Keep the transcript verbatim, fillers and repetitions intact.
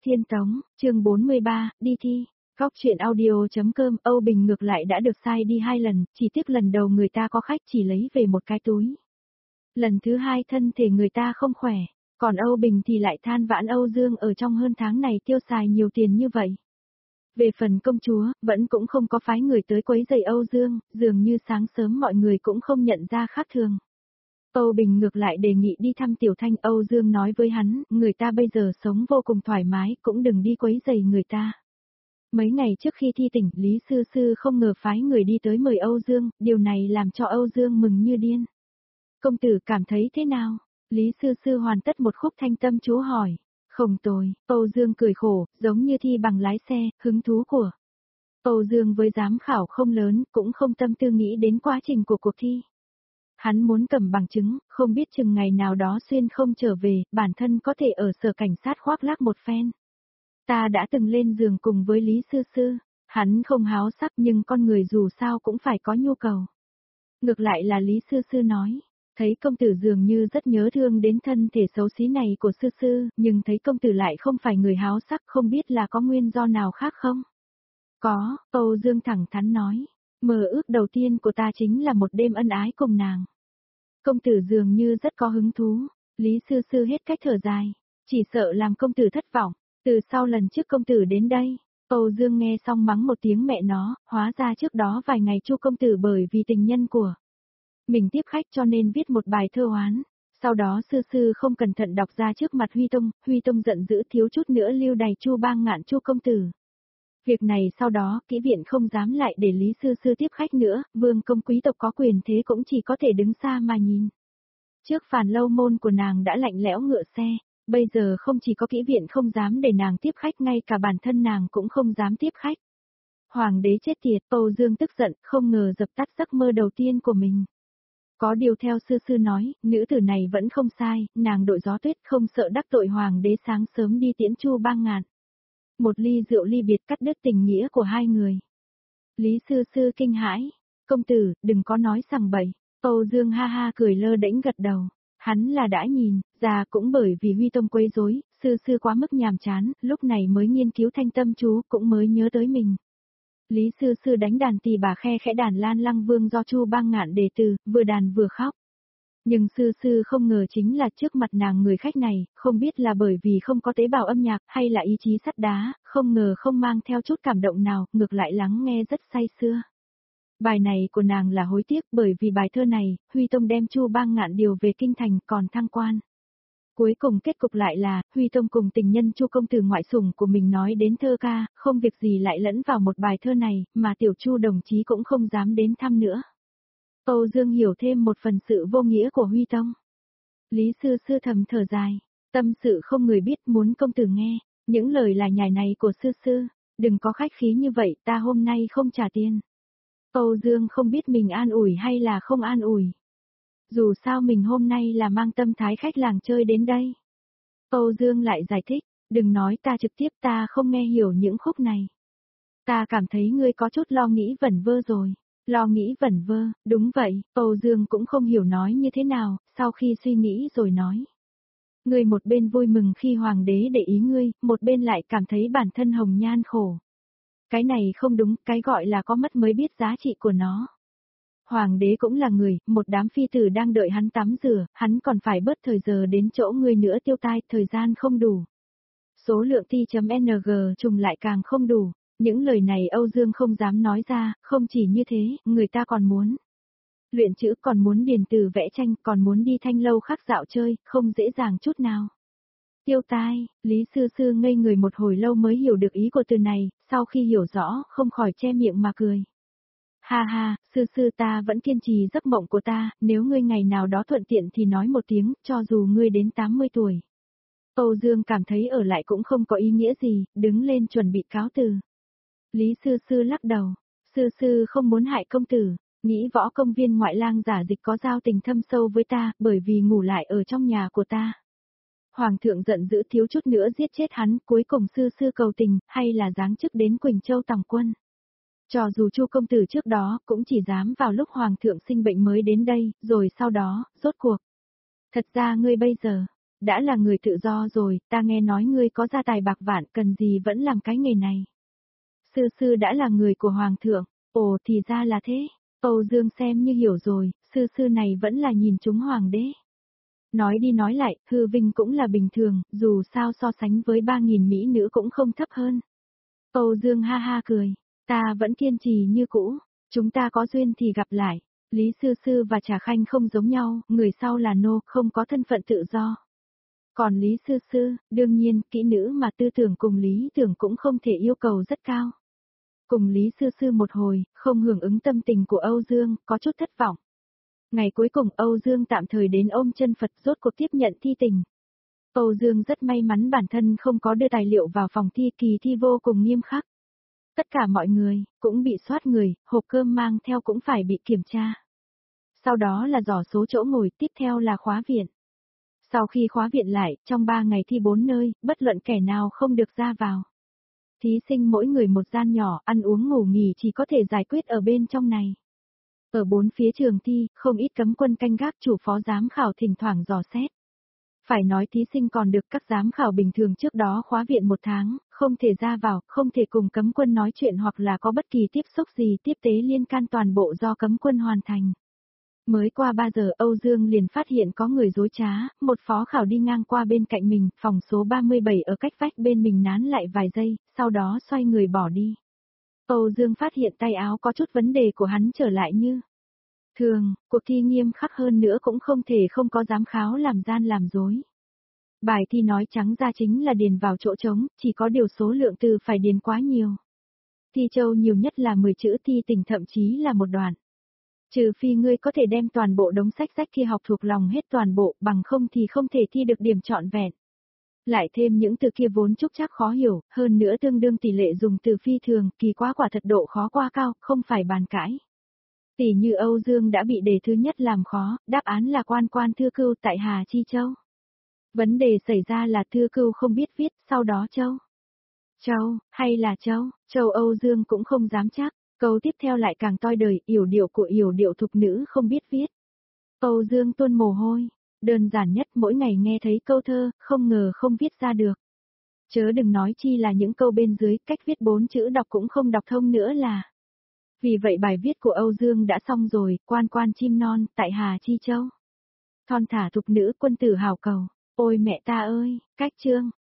Tiên Tống, chương bốn mươi ba, đi thi. Góc truyện audio.com, Âu Bình ngược lại đã được sai đi hai lần, chỉ tiếc lần đầu người ta có khách chỉ lấy về một cái túi. Lần thứ hai thân thể người ta không khỏe, còn Âu Bình thì lại than vãn Âu Dương ở trong hơn tháng này tiêu xài nhiều tiền như vậy. Về phần công chúa, vẫn cũng không có phái người tới quấy rầy Âu Dương, dường như sáng sớm mọi người cũng không nhận ra khác thường. Âu Bình ngược lại đề nghị đi thăm Tiểu Thanh. Âu Dương nói với hắn, người ta bây giờ sống vô cùng thoải mái, cũng đừng đi quấy rầy người ta. Mấy ngày trước khi thi tỉnh, Lý Sư Sư không ngờ phái người đi tới mời Âu Dương, điều này làm cho Âu Dương mừng như điên. Công tử cảm thấy thế nào? Lý Sư Sư hoàn tất một khúc thanh tâm chú hỏi. Không tồi, Âu Dương cười khổ, giống như thi bằng lái xe, hứng thú của Âu Dương với giám khảo không lớn, cũng không tâm tư nghĩ đến quá trình của cuộc thi. Hắn muốn cầm bằng chứng, không biết chừng ngày nào đó xuyên không trở về, bản thân có thể ở sở cảnh sát khoác lác một phen. Ta đã từng lên giường cùng với Lý Sư Sư, hắn không háo sắc nhưng con người dù sao cũng phải có nhu cầu. Ngược lại là Lý Sư Sư nói, thấy công tử dường như rất nhớ thương đến thân thể xấu xí này của Sư Sư, nhưng thấy công tử lại không phải người háo sắc, không biết là có nguyên do nào khác không? Có, Âu Dương thẳng thắn nói, mơ ước đầu tiên của ta chính là một đêm ân ái cùng nàng. Công tử dường như rất có hứng thú, Lý Sư Sư hết cách thở dài, chỉ sợ làm công tử thất vọng, từ sau lần trước công tử đến đây. Âu Dương nghe xong mắng một tiếng mẹ nó, hóa ra trước đó vài ngày Chu công tử bởi vì tình nhân của mình tiếp khách cho nên viết một bài thơ oán, sau đó Sư Sư không cẩn thận đọc ra trước mặt Huy Tông, Huy Tông giận dữ thiếu chút nữa lưu đày Chu Bang Ngạn Chu công tử. Việc này sau đó, kỹ viện không dám lại để Lý Sư Sư tiếp khách nữa, vương công quý tộc có quyền thế cũng chỉ có thể đứng xa mà nhìn. Trước phản lâu môn của nàng đã lạnh lẽo ngựa xe, bây giờ không chỉ có kỹ viện không dám để nàng tiếp khách, ngay cả bản thân nàng cũng không dám tiếp khách. Hoàng đế chết tiệt, Âu Dương tức giận, không ngờ dập tắt giấc mơ đầu tiên của mình. Có điều theo Sư Sư nói, nữ tử này vẫn không sai, nàng đội gió tuyết không sợ đắc tội hoàng đế, sáng sớm đi tiễn Chu Bang Ngạn. Một ly rượu ly biệt cắt đứt tình nghĩa của hai người. Lý Sư Sư kinh hãi, công tử, đừng có nói sằng bậy. Âu Dương ha ha cười lơ đễnh gật đầu, hắn là đã nhìn, già cũng bởi vì Huy Tông quấy rối, Sư Sư quá mức nhàm chán, lúc này mới nghiên cứu thanh tâm chú, cũng mới nhớ tới mình. Lý Sư Sư đánh đàn tỳ bà khe khẽ đàn Lan Lăng Vương do Chu Bang Ngạn đề từ, vừa đàn vừa khóc. Nhưng Sư Sư không ngờ chính là trước mặt nàng người khách này, không biết là bởi vì không có tế bào âm nhạc hay là ý chí sắt đá, không ngờ không mang theo chút cảm động nào, ngược lại lắng nghe rất say sưa. Bài này của nàng là hối tiếc, bởi vì bài thơ này, Huy Tông đem Chu Bang Ngạn điều về kinh thành còn thăng quan. Cuối cùng kết cục lại là, Huy Tông cùng tình nhân Chu công tử ngoại sủng của mình nói đến thơ ca, không việc gì lại lẫn vào một bài thơ này, mà tiểu Chu đồng chí cũng không dám đến thăm nữa. Âu Dương hiểu thêm một phần sự vô nghĩa của Huy Tông. Lý Sư Sư thầm thở dài, tâm sự không người biết, muốn công tử nghe, những lời là nhải này của Sư Sư, đừng có khách khí như vậy, ta hôm nay không trả tiền. Âu Dương không biết mình an ủi hay là không an ủi. Dù sao mình hôm nay là mang tâm thái khách làng chơi đến đây. Âu Dương lại giải thích, đừng nói ta trực tiếp, ta không nghe hiểu những khúc này. Ta cảm thấy ngươi có chút lo nghĩ vẩn vơ rồi. Lo nghĩ vẩn vơ, đúng vậy, Âu Dương cũng không hiểu nói như thế nào, sau khi suy nghĩ rồi nói. Ngươi một bên vui mừng khi hoàng đế để ý ngươi, một bên lại cảm thấy bản thân hồng nhan khổ. Cái này không đúng, cái gọi là có mất mới biết giá trị của nó. Hoàng đế cũng là người, một đám phi tử đang đợi hắn tắm rửa, hắn còn phải bớt thời giờ đến chỗ ngươi nữa tiêu tai, thời gian không đủ. Số lượng T.ng trùng lại càng không đủ. Những lời này Âu Dương không dám nói ra, không chỉ như thế, người ta còn muốn luyện chữ, còn muốn điền từ vẽ tranh, còn muốn đi thanh lâu khác dạo chơi, không dễ dàng chút nào. Tiêu tai, Lý Sư Sư ngây người một hồi lâu mới hiểu được ý của từ này, sau khi hiểu rõ, không khỏi che miệng mà cười. Ha ha, Sư Sư ta vẫn kiên trì giấc mộng của ta, nếu ngươi ngày nào đó thuận tiện thì nói một tiếng, cho dù ngươi đến tám mươi tuổi. Âu Dương cảm thấy ở lại cũng không có ý nghĩa gì, đứng lên chuẩn bị cáo từ. Lý Sư Sư lắc đầu, Sư Sư không muốn hại công tử, nghĩ võ công viên ngoại lang giả dịch có giao tình thâm sâu với ta, bởi vì ngủ lại ở trong nhà của ta. Hoàng thượng giận dữ thiếu chút nữa giết chết hắn, cuối cùng Sư Sư cầu tình, hay là giáng chức đến Quỳnh Châu tòng quân. Cho dù Chu công tử trước đó cũng chỉ dám vào lúc Hoàng thượng sinh bệnh mới đến đây, rồi sau đó, rốt cuộc. Thật ra ngươi bây giờ, đã là người tự do rồi, ta nghe nói ngươi có gia tài bạc vạn, cần gì vẫn làm cái nghề này. Sư sư đã là người của Hoàng thượng, ồ thì ra là thế, Âu Dương xem như hiểu rồi, sư sư này vẫn là nhìn chúng Hoàng đế. Nói đi nói lại, hư vinh cũng là bình thường, dù sao so sánh với ba nghìn mỹ nữ cũng không thấp hơn. Âu Dương ha ha cười, ta vẫn kiên trì như cũ, chúng ta có duyên thì gặp lại. Lý Sư Sư và Trà Khanh không giống nhau, người sau là nô, không có thân phận tự do. Còn Lý Sư Sư, đương nhiên, kỹ nữ mà tư tưởng cùng Lý Tưởng cũng không thể yêu cầu rất cao. Cùng Lý Sư Sư một hồi, không hưởng ứng tâm tình của Âu Dương, có chút thất vọng. Ngày cuối cùng Âu Dương tạm thời đến ôm chân Phật rốt cuộc tiếp nhận thi tình. Âu Dương rất may mắn bản thân không có đưa tài liệu vào phòng thi, kỳ thi vô cùng nghiêm khắc. Tất cả mọi người, cũng bị soát người, hộp cơm mang theo cũng phải bị kiểm tra. Sau đó là dò số chỗ ngồi, tiếp theo là khóa viện. Sau khi khóa viện lại, trong ba ngày thi bốn nơi, bất luận kẻ nào không được ra vào. Thí sinh mỗi người một gian nhỏ, ăn uống ngủ nghỉ chỉ có thể giải quyết ở bên trong này. Ở bốn phía trường thi, không ít cấm quân canh gác, chủ phó giám khảo thỉnh thoảng dò xét. Phải nói thí sinh còn được các giám khảo bình thường trước đó khóa viện một tháng, không thể ra vào, không thể cùng cấm quân nói chuyện hoặc là có bất kỳ tiếp xúc gì tiếp tế liên can, toàn bộ do cấm quân hoàn thành. Mới qua ba giờ Âu Dương liền phát hiện có người dối trá, một phó khảo đi ngang qua bên cạnh mình, phòng số ba mươi bảy ở cách vách bên mình nán lại vài giây, sau đó xoay người bỏ đi. Âu Dương phát hiện tay áo có chút vấn đề của hắn trở lại như thường, cuộc thi nghiêm khắc hơn nữa cũng không thể không có giám khảo làm gian làm dối. Bài thi nói trắng ra chính là điền vào chỗ trống, chỉ có điều số lượng từ phải điền quá nhiều. Thi châu nhiều nhất là mười chữ, thi tỉnh thậm chí là một đoạn. Trừ phi ngươi có thể đem toàn bộ đống sách sách kia học thuộc lòng hết toàn bộ, bằng không thì không thể thi được điểm trọn vẹn. Lại thêm những từ kia vốn trúc trắc khó hiểu, hơn nữa tương đương tỷ lệ dùng từ phi thường, kỳ quá, quả thật độ khó quá cao, không phải bàn cãi. Tỷ như Âu Dương đã bị đề thứ nhất làm khó, đáp án là quan quan Thư Cưu tại Hà Chi Châu. Vấn đề xảy ra là Thư Cưu không biết viết, sau đó Châu. Châu, hay là Châu, Châu Âu Dương cũng không dám chắc. Câu tiếp theo lại càng toi đời, yểu điệu của yểu điệu thục nữ không biết viết. Âu Dương tuôn mồ hôi, đơn giản nhất mỗi ngày nghe thấy câu thơ, không ngờ không viết ra được. Chớ đừng nói chi là những câu bên dưới, cách viết bốn chữ đọc cũng không đọc thông nữa là. Vì vậy bài viết của Âu Dương đã xong rồi, quan quan chim non, tại Hà Chi Châu. Thon thả thục nữ quân tử hào cầu, ôi mẹ ta ơi, cách chương.